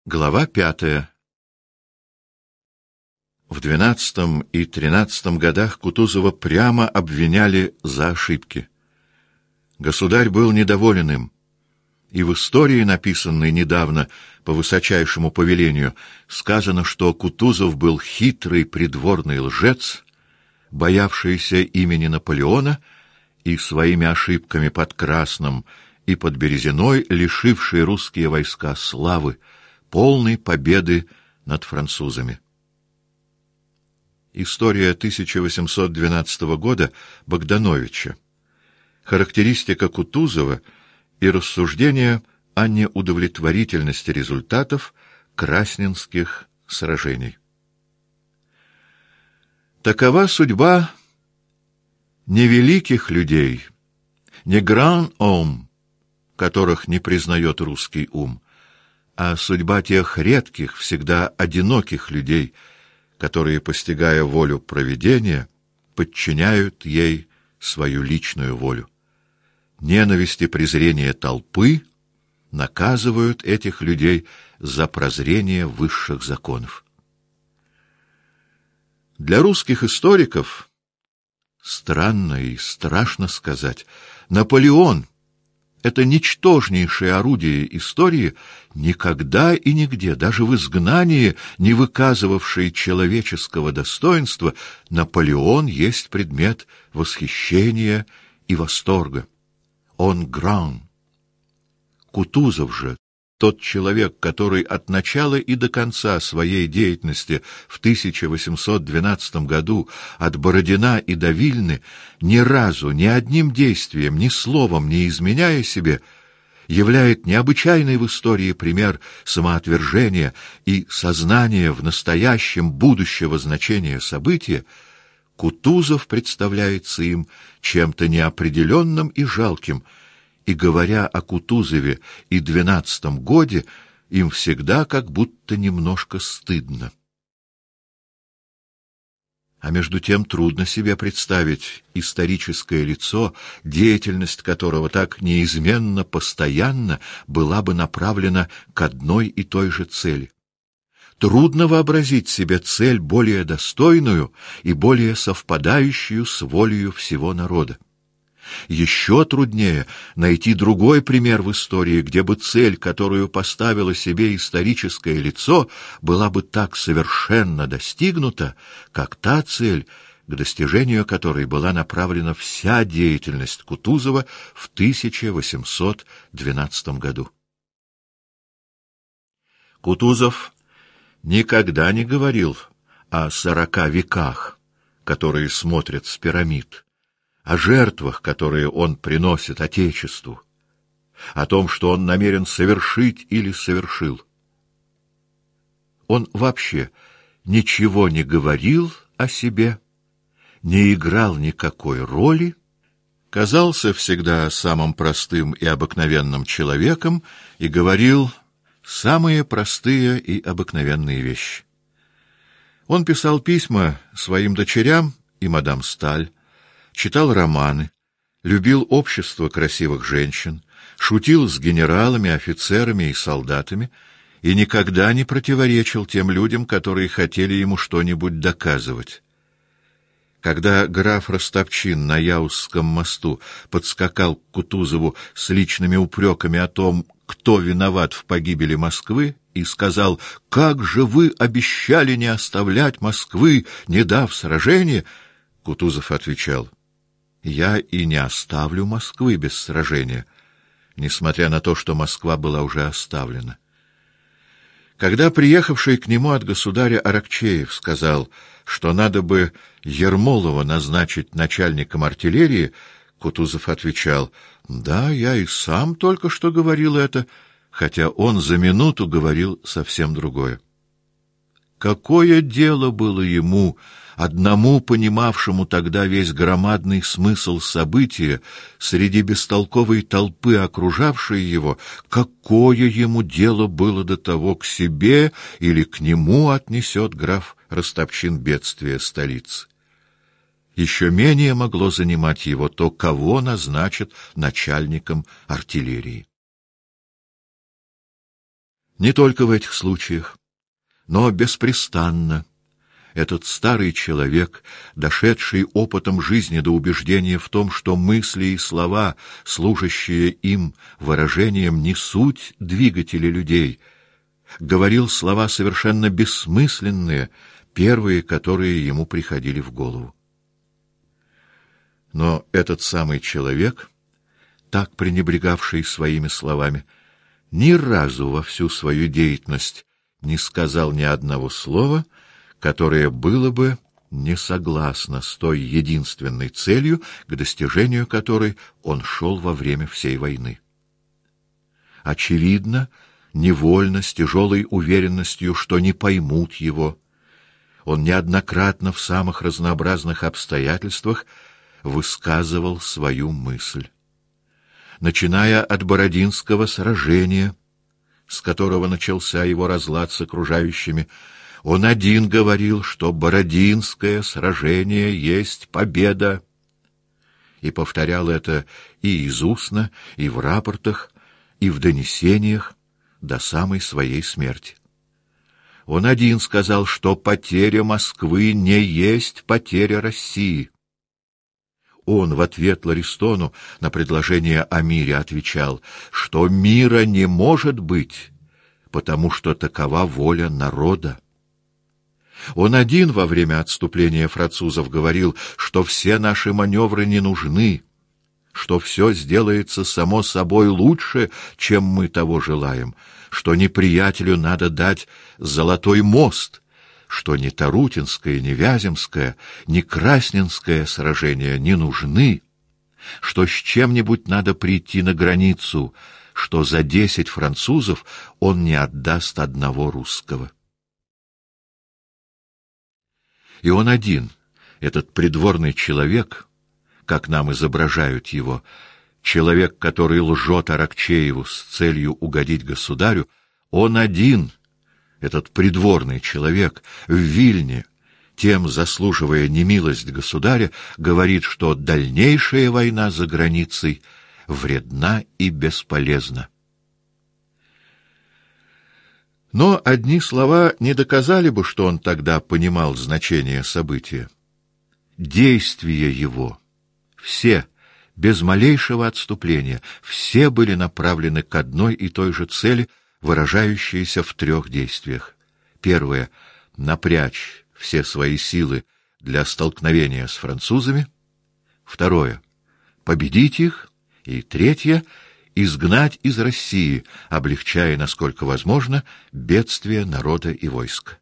Глава 5. В 12 и 13 годах Кутузова прямо обвиняли за ошибки. Государь был недоволен им, и в истории, написанной недавно по высочайшему повелению, сказано, что Кутузов был хитрый придворный лжец, боявшийся имени Наполеона и своими ошибками под Красным и под Березиной лишивший русские войска славы, полной победы над французами. История 1812 года Богдановича. Характеристика Кутузова и рассуждения о неудовлетворительности результатов красненских сражений. Такова судьба невеликих людей, не гран-ом, которых не признает русский ум, а судьба тех редких, всегда одиноких людей, которые, постигая волю провидения, подчиняют ей свою личную волю. Ненависть и презрение толпы наказывают этих людей за прозрение высших законов. Для русских историков, странно и страшно сказать, Наполеон — это ничтожнейшее орудие истории, никогда и нигде, даже в изгнании, не выказывавшее человеческого достоинства, Наполеон есть предмет восхищения и восторга. Он гран. Кутузов же, тот человек, который от начала и до конца своей деятельности в 1812 году от Бородина и до Вильны ни разу, ни одним действием, ни словом не изменяя себе, являет необычайный в истории пример самоотвержения и сознания в настоящем будущего значения события, Кутузов представляется им чем-то неопределенным и жалким, и, говоря о Кутузове и 12-м годе, им всегда как будто немножко стыдно. А между тем трудно себе представить историческое лицо, деятельность которого так неизменно, постоянно была бы направлена к одной и той же цели. Трудно вообразить себе цель более достойную и более совпадающую с волею всего народа. Еще труднее найти другой пример в истории, где бы цель, которую поставило себе историческое лицо, была бы так совершенно достигнута, как та цель, к достижению которой была направлена вся деятельность Кутузова в 1812 году. Кутузов никогда не говорил о 40 веках, которые смотрят с пирамид, о жертвах, которые он приносит Отечеству, о том, что он намерен совершить или совершил. Он вообще ничего не говорил о себе, не играл никакой роли, казался всегда самым простым и обыкновенным человеком и говорил самые простые и обыкновенные вещи. Он писал письма своим дочерям и мадам Сталь, читал романы, любил общество красивых женщин, шутил с генералами, офицерами и солдатами и никогда не противоречил тем людям, которые хотели ему что-нибудь доказывать. Когда граф Ростопчин на Яузском мосту подскакал к Кутузову с личными упреками о том, кто виноват в погибели Москвы, и сказал: «Как же вы обещали не оставлять Москвы, не дав сражения?» Кутузов отвечал: «Я и не оставлю Москвы без сражения», несмотря на то, что Москва была уже оставлена. Когда приехавший к нему от государя Аракчеев сказал, что надо бы Ермолова назначить начальником артиллерии, Кутузов отвечал: «Да, я и сам только что говорил это», хотя он за минуту говорил совсем другое. Какое дело было ему, одному понимавшему тогда весь громадный смысл события, среди бестолковой толпы, окружавшей его, какое ему дело было до того, к себе или к нему отнесет граф Ростопчин бедствие столицы? Еще менее могло занимать его то, кого назначат начальником артиллерии. Не только в этих случаях, но беспрестанно этот старый человек, дошедший опытом жизни до убеждения в том, что мысли и слова, служащие им выражением, не суть двигатели людей, говорил слова совершенно бессмысленные, первые, которые ему приходили в голову. Но этот самый человек, так пренебрегавший своими словами, ни разу во всю свою деятельность не сказал ни одного слова, которое было бы не согласно с той единственной целью, к достижению которой он шел во время всей войны. Очевидно, невольно, с тяжелой уверенностью, что не поймут его, он неоднократно в самых разнообразных обстоятельствах высказывал свою мысль. Начиная от Бородинского сражения, с которого начался его разлад с окружающими, он один говорил, что Бородинское сражение есть победа, и повторял это и из устно, и в рапортах, и в донесениях до самой своей смерти. Он один сказал, что потеря Москвы не есть потеря России. Он в ответ Ларистону на предложение о мире отвечал, что мира не может быть, потому что такова воля народа. Он один во время отступления французов говорил, что все наши маневры не нужны, что все сделается само собой лучше, чем мы того желаем, что неприятелю надо дать золотой мост, что ни Тарутинское, ни Вяземское, ни Красненское сражения не нужны, что с чем-нибудь надо прийти на границу, что за 10 французов он не отдаст одного русского. И он один, этот придворный человек, как нам изображают его, человек, который лжет Аракчееву с целью угодить государю, он один, этот придворный человек, в Вильне, тем заслуживая немилость государя, говорит, что дальнейшая война за границей вредна и бесполезна. Но одни слова не доказали бы, что он тогда понимал значение события. Действия его, все, без малейшего отступления, все были направлены к одной и той же цели, выражающейся в 3 действиях. Первое — напрячь все свои силы для столкновения с французами. Второе — победить их. И третье — изгнать из России, облегчая, насколько возможно, бедствие народа и войск.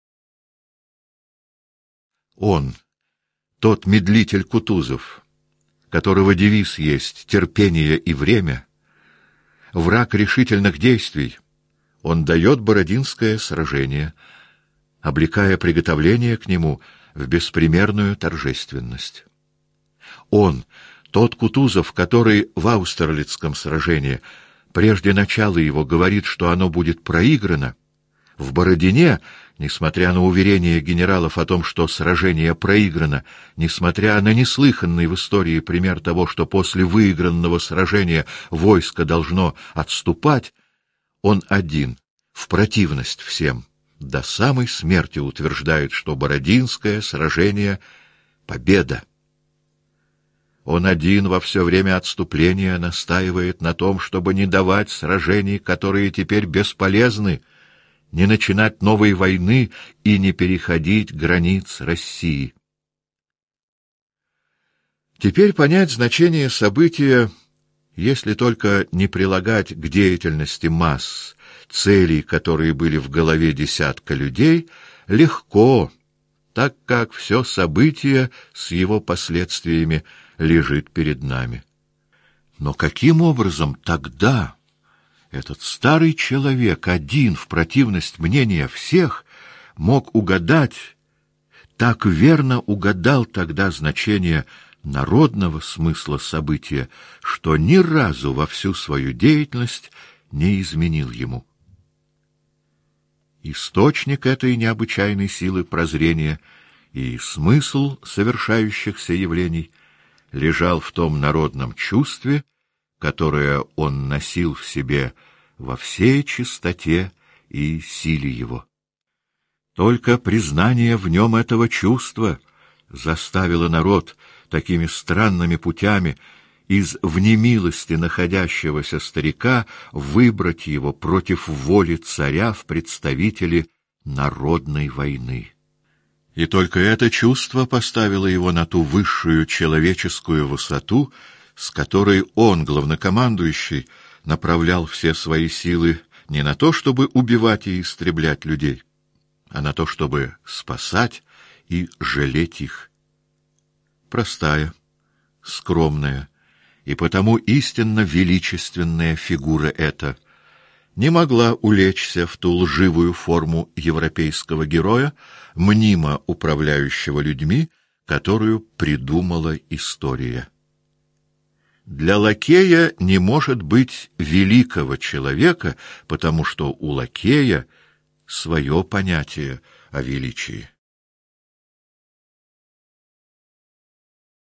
Он, тот медлитель Кутузов, которого девиз есть «терпение и время», враг решительных действий, он дает Бородинское сражение, облекая приготовление к нему в беспримерную торжественность. Он, тот Кутузов, который в Аустерлицком сражении, прежде начала его, говорит, что оно будет проиграно, в Бородине, несмотря на уверения генералов о том, что сражение проиграно, несмотря на неслыханный в истории пример того, что после выигранного сражения войско должно отступать, он один, в противность всем, до самой смерти утверждает, что Бородинское сражение — победа. Он один во все время отступления настаивает на том, чтобы не давать сражений, которые теперь бесполезны, не начинать новой войны и не переходить границ России. Теперь понять значение события, если только не прилагать к деятельности масс целей, которые были в голове десятка людей, легко, так как все событие с его последствиями лежит перед нами. Но каким образом тогда этот старый человек, один в противность мнения всех, мог угадать, так верно угадал тогда значение народного смысла события, что ни разу во всю свою деятельность не изменил ему? Источник этой необычайной силы прозрения и смысл совершающихся явлений лежал в том народном чувстве, которое он носил в себе во всей чистоте и силе его. Только признание в нем этого чувства заставило народ такими странными путями из внемилости находящегося старика выбрать его против воли царя в представители народной войны. И только это чувство поставило его на ту высшую человеческую высоту, с которой он, главнокомандующий, направлял все свои силы не на то, чтобы убивать и истреблять людей, а на то, чтобы спасать и жалеть их. Простая, скромная и потому истинно величественная фигура эта не могла улечься в ту лживую форму европейского героя, мнимо управляющего людьми, которую придумала история. Для лакея не может быть великого человека, потому что у лакея свое понятие о величии.